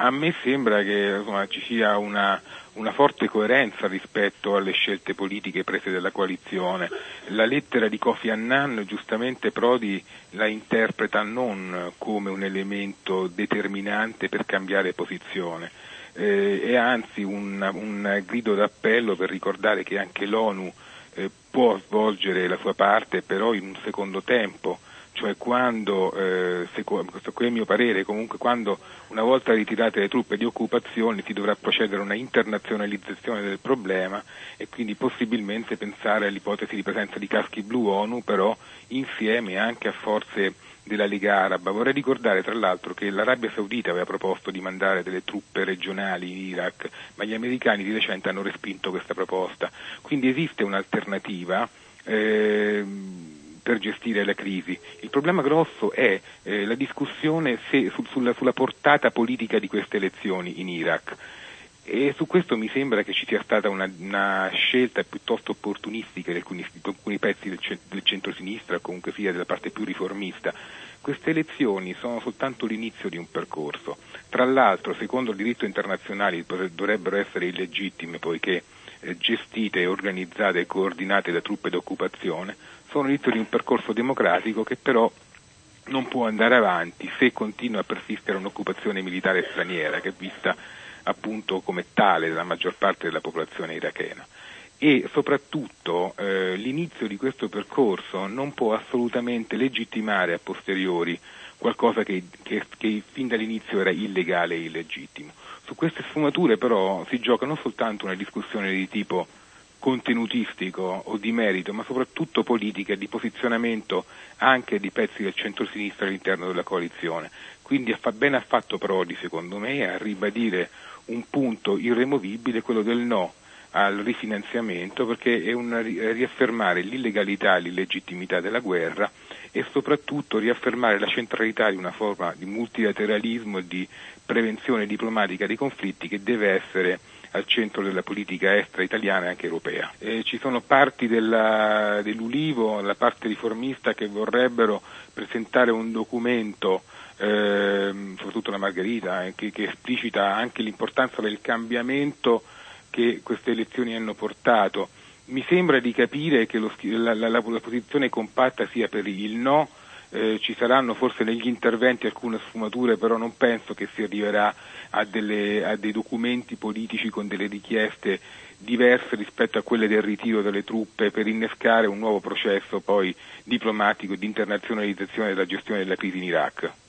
a me sembra che ci sia una forte coerenza rispetto alle scelte politiche prese dalla coalizione. La lettera di Kofi Annan, giustamente Prodi la interpreta non come un elemento determinante per cambiare posizione, è anzi un grido d'appello per ricordare che anche l'ONU può svolgere la sua parte, però in un secondo tempo. Cioè quando, questo è il mio parere, comunque quando una volta ritirate le truppe di occupazione si dovrà procedere a una internazionalizzazione del problema e quindi possibilmente pensare all'ipotesi di presenza di caschi blu ONU, però insieme anche a forze della Lega Araba. Vorrei ricordare tra l'altro che l'Arabia Saudita aveva proposto di mandare delle truppe regionali in Iraq, ma gli americani di recente hanno respinto questa proposta. Quindi esiste un'alternativa per gestire la crisi. Il problema grosso è la discussione sulla portata politica di queste elezioni in Iraq. E su questo mi sembra che ci sia stata una scelta piuttosto opportunistica di alcuni pezzi del centro-sinistra, comunque sia della parte più riformista. Queste elezioni sono soltanto l'inizio di un percorso. Tra l'altro, secondo il diritto internazionale, dovrebbero essere illegittime poiché gestite, organizzate e coordinate da truppe d'occupazione, sono l'inizio di un percorso democratico che però non può andare avanti se continua a persistere un'occupazione militare straniera che è vista appunto come tale dalla maggior parte della popolazione irachena. E soprattutto l'inizio di questo percorso non può assolutamente legittimare a posteriori qualcosa che fin dall'inizio era illegale e illegittimo. Su queste sfumature però si gioca non soltanto una discussione di tipo contenutistico o di merito, ma soprattutto politica, di posizionamento anche di pezzi del centro-sinistra all'interno della coalizione. Quindi bene ha fatto Prodi, secondo me, a ribadire un punto irremovibile, quello del no al rifinanziamento, perché è riaffermare l'illegalità e l'illegittimità della guerra e soprattutto riaffermare la centralità di una forma di multilateralismo e di prevenzione diplomatica dei conflitti che deve essere al centro della politica estera italiana e anche europea. Ci sono parti dell'Ulivo, la parte riformista, che vorrebbero presentare un documento, soprattutto la Margherita, che esplicita anche l'importanza del cambiamento che queste elezioni hanno portato. Mi sembra di capire che la posizione compatta sia per il no. Ci saranno forse negli interventi alcune sfumature, però non penso che si arriverà a dei documenti politici con delle richieste diverse rispetto a quelle del ritiro delle truppe per innescare un nuovo processo poi diplomatico di internazionalizzazione della gestione della crisi in Iraq.